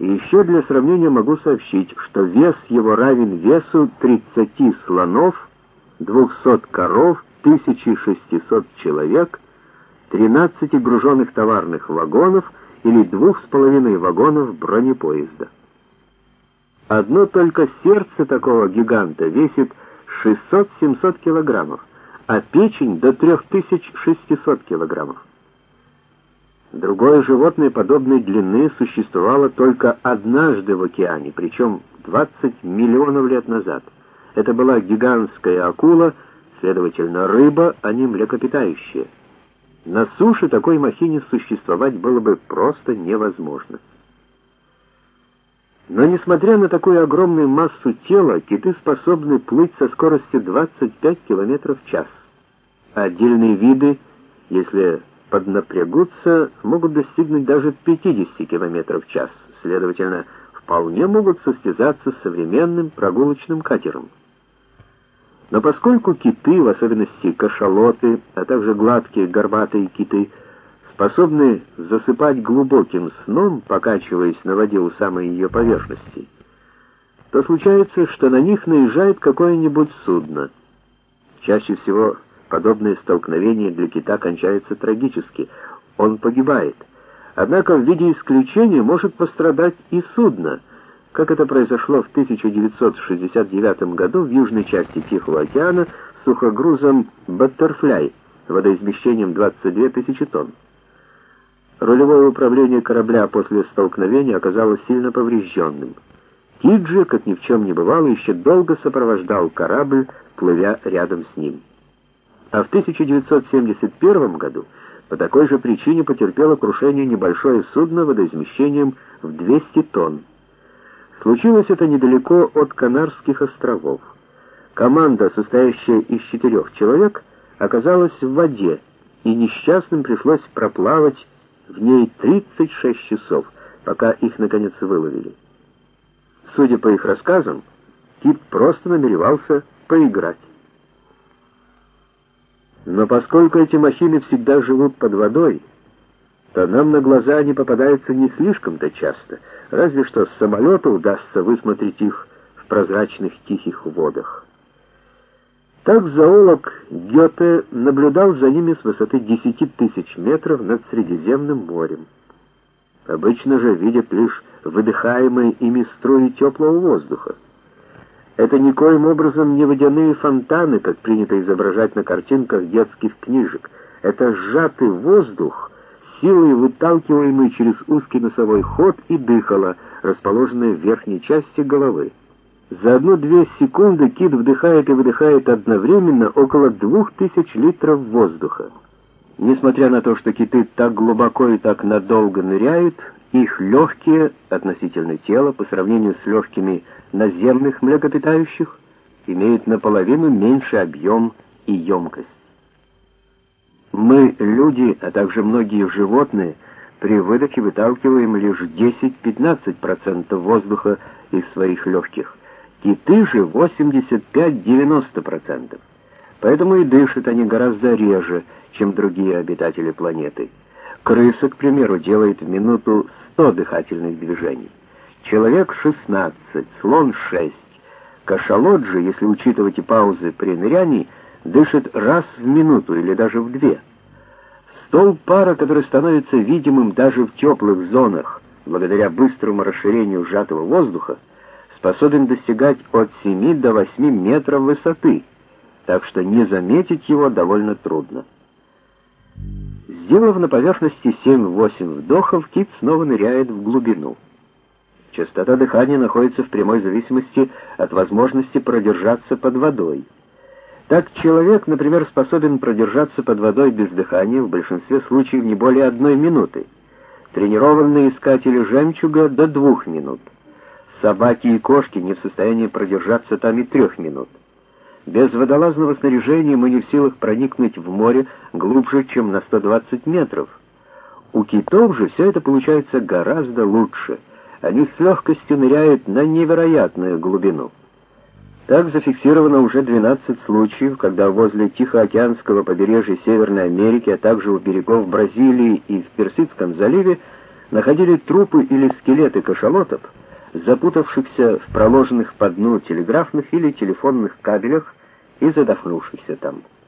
И еще для сравнения могу сообщить, что вес его равен весу 30 слонов, 200 коров, 1600 человек, 13 груженных товарных вагонов или 2,5 вагонов бронепоезда. Одно только сердце такого гиганта весит 600-700 килограммов, а печень до 3600 килограммов. Другое животное подобной длины существовало только однажды в океане, причем 20 миллионов лет назад. Это была гигантская акула, следовательно, рыба, а не млекопитающее. На суше такой махине существовать было бы просто невозможно. Но несмотря на такую огромную массу тела, киты способны плыть со скоростью 25 км в час. Отдельные виды, если поднапрягутся, могут достигнуть даже 50 км в час, следовательно, вполне могут состязаться с современным прогулочным катером. Но поскольку киты, в особенности кашалоты, а также гладкие горбатые киты, способны засыпать глубоким сном, покачиваясь на воде у самой ее поверхности, то случается, что на них наезжает какое-нибудь судно. Чаще всего подобное столкновение для кита кончается трагически. Он погибает. Однако в виде исключения может пострадать и судно, как это произошло в 1969 году в южной части Тихого океана с сухогрузом «Баттерфляй» водоизмещением 22 тысячи тонн. Рулевое управление корабля после столкновения оказалось сильно поврежденным. Кит же, как ни в чем не бывало, еще долго сопровождал корабль, плывя рядом с ним. А в 1971 году по такой же причине потерпело крушение небольшое судно водоизмещением в 200 тонн. Случилось это недалеко от Канарских островов. Команда, состоящая из 4 человек, оказалась в воде, и несчастным пришлось проплавать в ней 36 часов, пока их наконец выловили. Судя по их рассказам, кит просто намеревался поиграть. Но поскольку эти махины всегда живут под водой, то нам на глаза они попадаются не слишком-то часто, разве что с самолета удастся высмотреть их в прозрачных тихих водах. Так зоолог Гёте наблюдал за ними с высоты 10 тысяч метров над Средиземным морем. Обычно же видят лишь выдыхаемые ими струи теплого воздуха. Это никоим образом не водяные фонтаны, как принято изображать на картинках детских книжек. Это сжатый воздух, силой выталкиваемый через узкий носовой ход и дыхало, расположенное в верхней части головы. За 1-2 секунды кит вдыхает и выдыхает одновременно около 2000 литров воздуха. Несмотря на то, что киты так глубоко и так надолго ныряют, их легкие относительно тела по сравнению с легкими наземных млекопитающих имеют наполовину меньший объем и емкость. Мы, люди, а также многие животные, при выдохе выталкиваем лишь 10-15% воздуха из своих легких. Киты же 85-90%. Поэтому и дышат они гораздо реже, чем другие обитатели планеты. Крыса, к примеру, делает в минуту 100 дыхательных движений. Человек 16, слон 6. Кашалот же, если учитывать и паузы при нырянии, дышит раз в минуту или даже в 2. Столб пара, который становится видимым даже в теплых зонах, благодаря быстрому расширению сжатого воздуха, способен достигать от 7 до 8 метров высоты, так что не заметить его довольно трудно. Сделав на поверхности 7-8 вдохов, кит снова ныряет в глубину. Частота дыхания находится в прямой зависимости от возможности продержаться под водой. Так человек, например, способен продержаться под водой без дыхания в большинстве случаев не более 1 минуты. Тренированные искатели жемчуга до 2 минут. Собаки и кошки не в состоянии продержаться там и 3 минут. Без водолазного снаряжения мы не в силах проникнуть в море глубже, чем на 120 метров. У китов же все это получается гораздо лучше. Они с легкостью ныряют на невероятную глубину. Так зафиксировано уже 12 случаев, когда возле Тихоокеанского побережья Северной Америки, а также у берегов Бразилии и в Персидском заливе находили трупы или скелеты кашалотов, запутавшихся в проложенных по дну телеграфных или телефонных кабелях и задохнувшихся там.